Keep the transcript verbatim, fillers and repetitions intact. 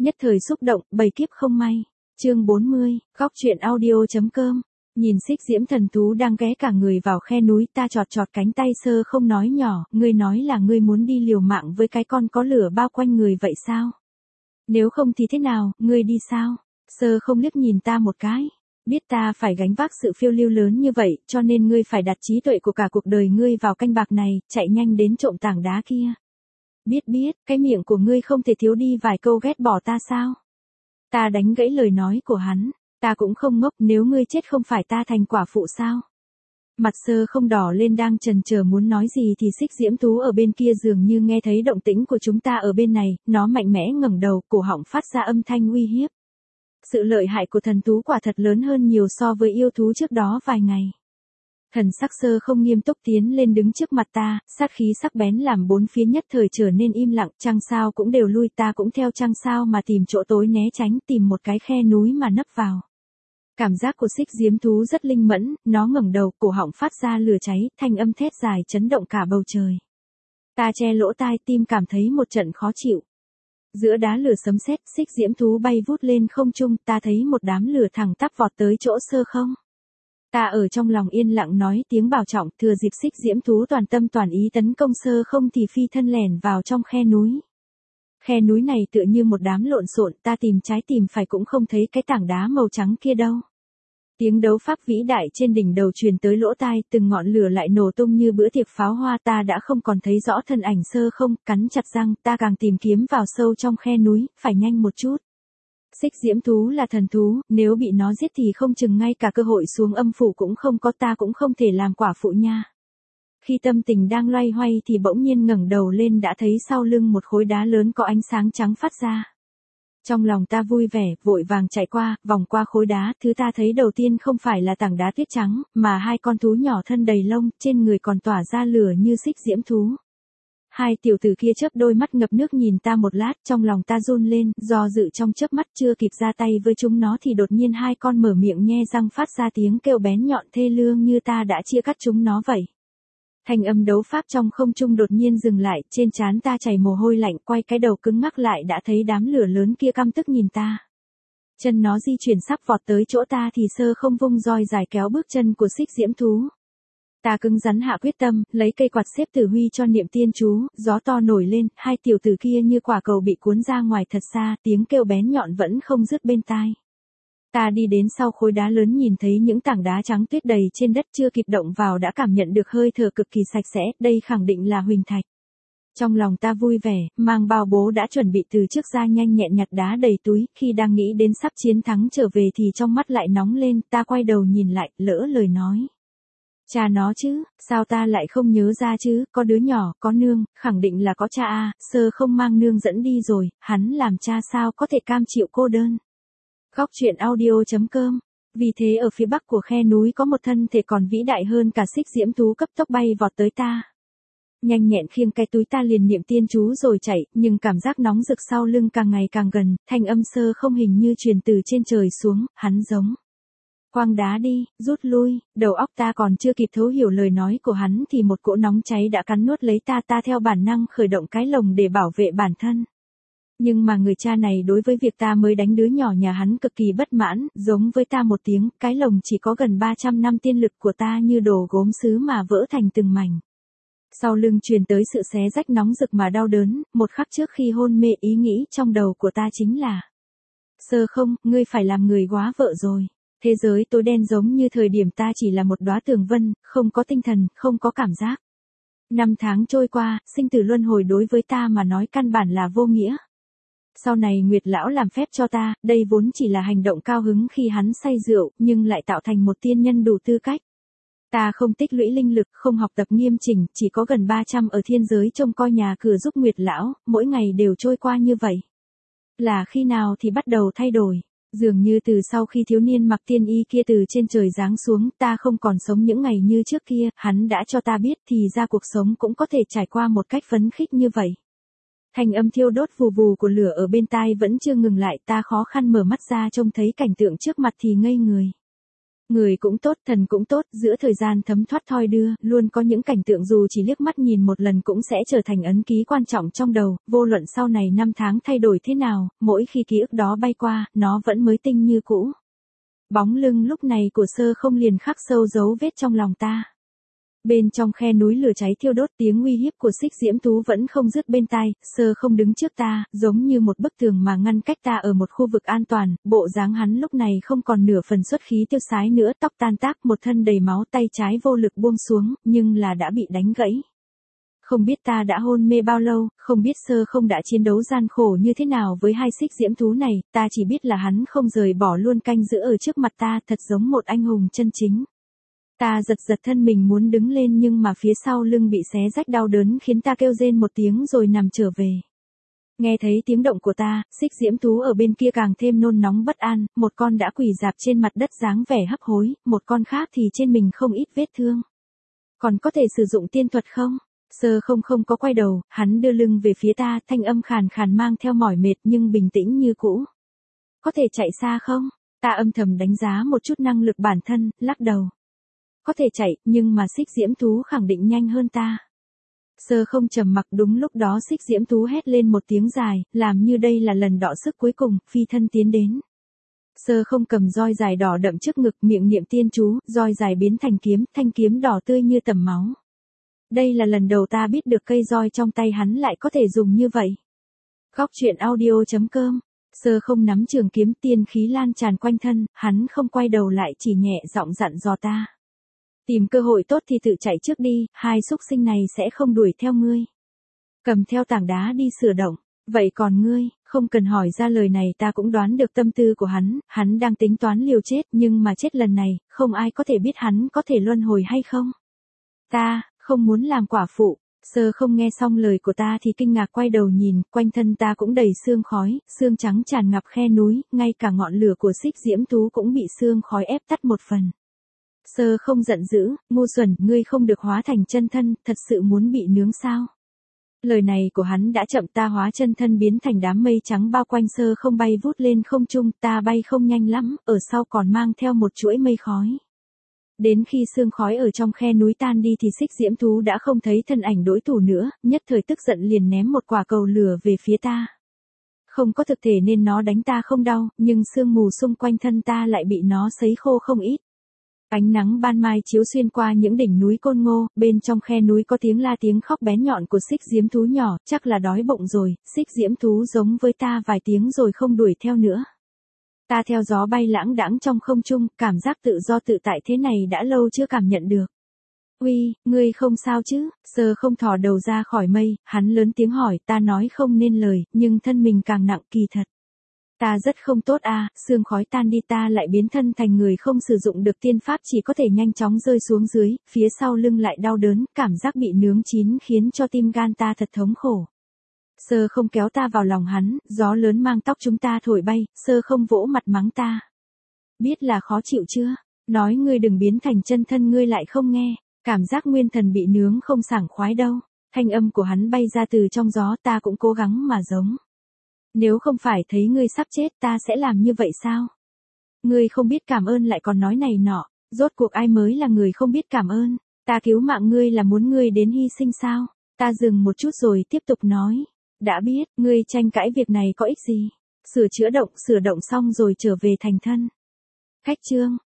Nhất thời xúc động, bầy kiếp không may. Chương bốn mươi, góc truyện audio.com. Nhìn Xích Diễm thần thú đang ghé cả người vào khe núi, ta chọt chọt cánh tay Sơ Không nói nhỏ, ngươi nói là ngươi muốn đi liều mạng với cái con có lửa bao quanh người vậy sao? Nếu không thì thế nào, ngươi đi sao? Sơ Không liếc nhìn ta một cái. Biết ta phải gánh vác sự phiêu lưu lớn như vậy, cho nên ngươi phải đặt trí tuệ của cả cuộc đời ngươi vào canh bạc này, chạy nhanh đến trộm tảng đá kia. Biết biết, cái miệng của ngươi không thể thiếu đi vài câu ghét bỏ ta sao? Ta đánh gãy lời nói của hắn, ta cũng không ngốc, nếu ngươi chết không phải ta thành quả phụ sao? Mặt Sơ Không đỏ lên đang chần chờ muốn nói gì thì Xích Diễm thú ở bên kia dường như nghe thấy động tĩnh của chúng ta ở bên này, nó mạnh mẽ ngẩng đầu, cổ họng phát ra âm thanh uy hiếp. Sự lợi hại của thần thú quả thật lớn hơn nhiều so với yêu thú trước đó vài ngày. Thần sắc Sơ Không nghiêm túc tiến lên đứng trước mặt ta, sát khí sắc bén làm bốn phía nhất thời trở nên im lặng, trăng sao cũng đều lui, ta cũng theo trăng sao mà tìm chỗ tối né tránh, tìm một cái khe núi mà nấp vào. Cảm giác của Xích Diễm thú rất linh mẫn, nó ngẩng đầu, cổ họng phát ra lửa cháy, thanh âm thét dài chấn động cả bầu trời. Ta che lỗ tai, tim cảm thấy một trận khó chịu. Giữa đá lửa sấm sét, Xích Diễm thú bay vút lên không trung, ta thấy một đám lửa thẳng tắp vọt tới chỗ Sơ Không. Ta ở trong lòng yên lặng nói tiếng bảo trọng, thừa dịp Xích Diễm thú toàn tâm toàn ý tấn công Sơ Không thì phi thân lẻn vào trong khe núi. Khe núi này tựa như một đám lộn xộn, ta tìm trái tìm phải cũng không thấy cái tảng đá màu trắng kia đâu. Tiếng đấu pháp vĩ đại trên đỉnh đầu truyền tới lỗ tai, từng ngọn lửa lại nổ tung như bữa tiệc pháo hoa, ta đã không còn thấy rõ thân ảnh Sơ Không, cắn chặt răng, ta càng tìm kiếm vào sâu trong khe núi, phải nhanh một chút. Xích Diễm thú là thần thú, nếu bị nó giết thì không chừng ngay cả cơ hội xuống âm phủ cũng không có, ta cũng không thể làm quả phụ nha. Khi tâm tình đang loay hoay thì bỗng nhiên ngẩng đầu lên đã thấy sau lưng một khối đá lớn có ánh sáng trắng phát ra. Trong lòng ta vui vẻ, vội vàng chạy qua, vòng qua khối đá, thứ ta thấy đầu tiên không phải là tảng đá tuyết trắng, mà hai con thú nhỏ thân đầy lông, trên người còn tỏa ra lửa như Xích Diễm thú. Hai tiểu tử kia chớp đôi mắt ngập nước nhìn ta một lát, trong lòng ta run lên, do dự trong chớp mắt chưa kịp ra tay với chúng nó thì đột nhiên hai con mở miệng nhe răng phát ra tiếng kêu bén nhọn thê lương như ta đã chia cắt chúng nó vậy. Thanh âm đấu pháp trong không trung đột nhiên dừng lại, trên trán ta chảy mồ hôi lạnh, quay cái đầu cứng ngắc lại đã thấy đám lửa lớn kia căm tức nhìn ta. Chân nó di chuyển sắp vọt tới chỗ ta thì Sơ Không vung roi dài kéo bước chân của Xích Diễm thú. Ta cứng rắn hạ quyết tâm, lấy cây quạt xếp tử huy cho niệm tiên chú, gió to nổi lên, hai tiểu tử kia như quả cầu bị cuốn ra ngoài thật xa, tiếng kêu bén nhọn vẫn không dứt bên tai. Ta đi đến sau khối đá lớn nhìn thấy những tảng đá trắng tuyết đầy trên đất, chưa kịp động vào đã cảm nhận được hơi thở cực kỳ sạch sẽ, đây khẳng định là huỳnh thạch. Trong lòng ta vui vẻ, mang bao bố đã chuẩn bị từ trước ra nhanh nhẹn nhặt đá đầy túi, khi đang nghĩ đến sắp chiến thắng trở về thì trong mắt lại nóng lên, ta quay đầu nhìn lại, lỡ lời nói. Cha nó chứ, sao ta lại không nhớ ra chứ, có đứa nhỏ, có nương, khẳng định là có cha a. Sơ Không mang nương dẫn đi rồi, hắn làm cha sao có thể cam chịu cô đơn. Góc truyện audio.com. Vì thế ở phía bắc của khe núi có một thân thể còn vĩ đại hơn cả Xích Diễm thú cấp tốc bay vọt tới ta. Nhanh nhẹn khiêng cái túi ta liền niệm tiên chú rồi chạy, nhưng cảm giác nóng rực sau lưng càng ngày càng gần, thanh âm Sơ Không hình như truyền từ trên trời xuống, hắn giống. Quăng đá đi, rút lui, đầu óc ta còn chưa kịp thấu hiểu lời nói của hắn thì một cỗ nóng cháy đã cắn nuốt lấy ta, ta theo bản năng khởi động cái lồng để bảo vệ bản thân. Nhưng mà người cha này đối với việc ta mới đánh đứa nhỏ nhà hắn cực kỳ bất mãn, giống với ta một tiếng, cái lồng chỉ có gần ba trăm năm tiên lực của ta như đồ gốm sứ mà vỡ thành từng mảnh. Sau lưng truyền tới sự xé rách nóng rực mà đau đớn, một khắc trước khi hôn mê ý nghĩ trong đầu của ta chính là: Sơ Không, ngươi phải làm người góa vợ rồi. Thế giới tối đen giống như thời điểm ta chỉ là một đóa tường vân, không có tinh thần, không có cảm giác. Năm tháng trôi qua, sinh tử luân hồi đối với ta mà nói căn bản là vô nghĩa. Sau này Nguyệt lão làm phép cho ta, đây vốn chỉ là hành động cao hứng khi hắn say rượu, nhưng lại tạo thành một tiên nhân đủ tư cách. Ta không tích lũy linh lực, không học tập nghiêm chỉnh, chỉ có gần ba trăm ở thiên giới trông coi nhà cửa giúp Nguyệt lão, mỗi ngày đều trôi qua như vậy. Là khi nào thì bắt đầu thay đổi? Dường như từ sau khi thiếu niên mặc tiên y kia từ trên trời giáng xuống, ta không còn sống những ngày như trước kia, hắn đã cho ta biết thì ra cuộc sống cũng có thể trải qua một cách phấn khích như vậy. Thanh âm thiêu đốt vù vù của lửa ở bên tai vẫn chưa ngừng lại, ta khó khăn mở mắt ra trông thấy cảnh tượng trước mặt thì ngây người. Người cũng tốt, thần cũng tốt, giữa thời gian thấm thoát thoi đưa, luôn có những cảnh tượng dù chỉ liếc mắt nhìn một lần cũng sẽ trở thành ấn ký quan trọng trong đầu, vô luận sau này năm tháng thay đổi thế nào, mỗi khi ký ức đó bay qua, nó vẫn mới tinh như cũ. Bóng lưng lúc này của Sơ Không liền khắc sâu dấu vết trong lòng ta. Bên trong khe núi lửa cháy thiêu đốt, tiếng uy hiếp của Xích Diễm Thú vẫn không dứt bên tai, Sơ Không đứng trước ta, giống như một bức tường mà ngăn cách ta ở một khu vực an toàn, bộ dáng hắn lúc này không còn nửa phần xuất khí tiêu sái nữa, tóc tan tác, một thân đầy máu, tay trái vô lực buông xuống, nhưng là đã bị đánh gãy. Không biết ta đã hôn mê bao lâu, không biết Sơ Không đã chiến đấu gian khổ như thế nào với hai xích diễm thú này, ta chỉ biết là hắn không rời bỏ luôn canh giữ ở trước mặt ta, thật giống một anh hùng chân chính. Ta giật giật thân mình muốn đứng lên nhưng mà phía sau lưng bị xé rách đau đớn khiến ta kêu rên một tiếng rồi nằm trở về. Nghe thấy tiếng động của ta, xích diễm thú ở bên kia càng thêm nôn nóng bất an, một con đã quỳ rạp trên mặt đất dáng vẻ hấp hối, một con khác thì trên mình không ít vết thương. Còn có thể sử dụng tiên thuật không? Sơ Không không có quay đầu, hắn đưa lưng về phía ta, thanh âm khàn khàn mang theo mỏi mệt nhưng bình tĩnh như cũ. Có thể chạy xa không? Ta âm thầm đánh giá một chút năng lực bản thân, lắc đầu. Có thể chạy, nhưng mà xích diễm thú khẳng định nhanh hơn ta. Sơ Không trầm mặc, đúng lúc đó xích diễm thú hét lên một tiếng dài, làm như đây là lần đọ sức cuối cùng, phi thân tiến đến. Sơ Không cầm roi dài đỏ đậm trước ngực, miệng niệm tiên chú, roi dài biến thành kiếm, thanh kiếm đỏ tươi như tầm máu. Đây là lần đầu ta biết được cây roi trong tay hắn lại có thể dùng như vậy. Góc truyện audio chấm com. Sơ Không nắm trường kiếm, tiên khí lan tràn quanh thân, hắn không quay đầu lại, chỉ nhẹ giọng dặn dò ta. Tìm cơ hội tốt thì tự chạy trước đi, hai xúc sinh này sẽ không đuổi theo ngươi. Cầm theo tảng đá đi sửa động. Vậy còn ngươi? Không cần hỏi ra lời này ta cũng đoán được tâm tư của hắn, hắn đang tính toán liều chết, nhưng mà chết lần này, không ai có thể biết hắn có thể luân hồi hay không. Ta không muốn làm quả phụ. Sơ Không nghe xong lời của ta thì kinh ngạc quay đầu nhìn, quanh thân ta cũng đầy sương khói, sương trắng tràn ngập khe núi, ngay cả ngọn lửa của xích diễm thú cũng bị sương khói ép tắt một phần. Sơ Không giận dữ, ngu xuẩn, ngươi không được hóa thành chân thân, thật sự muốn bị nướng sao? Lời này của hắn đã chậm, ta hóa chân thân biến thành đám mây trắng bao quanh Sơ Không bay vút lên không trung, ta bay không nhanh lắm, ở sau còn mang theo một chuỗi mây khói. Đến khi sương khói ở trong khe núi tan đi thì xích diễm thú đã không thấy thân ảnh đối thủ nữa, nhất thời tức giận liền ném một quả cầu lửa về phía ta. Không có thực thể nên nó đánh ta không đau, nhưng sương mù xung quanh thân ta lại bị nó sấy khô không ít. Ánh nắng ban mai chiếu xuyên qua những đỉnh núi Côn Ngô, bên trong khe núi có tiếng la tiếng khóc bén nhọn của xích diễm thú nhỏ, chắc là đói bụng rồi, xích diễm thú giống với ta vài tiếng rồi không đuổi theo nữa. Ta theo gió bay lãng đãng trong không trung, cảm giác tự do tự tại thế này đã lâu chưa cảm nhận được. Uy, ngươi không sao chứ? Sơ Không thò đầu ra khỏi mây, hắn lớn tiếng hỏi, ta nói không nên lời, nhưng thân mình càng nặng, kỳ thật. Ta rất không tốt à, sương khói tan đi ta lại biến thân thành người không sử dụng được tiên pháp, chỉ có thể nhanh chóng rơi xuống dưới, phía sau lưng lại đau đớn, cảm giác bị nướng chín khiến cho tim gan ta thật thống khổ. Sơ Không kéo ta vào lòng hắn, gió lớn mang tóc chúng ta thổi bay, Sơ Không vỗ mặt mắng ta. Biết là khó chịu chưa? Nói ngươi đừng biến thành chân thân ngươi lại không nghe, cảm giác nguyên thần bị nướng không sảng khoái đâu. Thanh âm của hắn bay ra từ trong gió, ta cũng cố gắng mà giống. Nếu không phải thấy ngươi sắp chết ta sẽ làm như vậy sao? Ngươi không biết cảm ơn lại còn nói này nọ, rốt cuộc ai mới là người không biết cảm ơn? Ta cứu mạng ngươi là muốn ngươi đến hy sinh sao? Ta dừng một chút rồi tiếp tục nói. Đã biết, ngươi tranh cãi việc này có ích gì? Sửa chữa động, sửa động xong rồi trở về thành thân. Khách chương.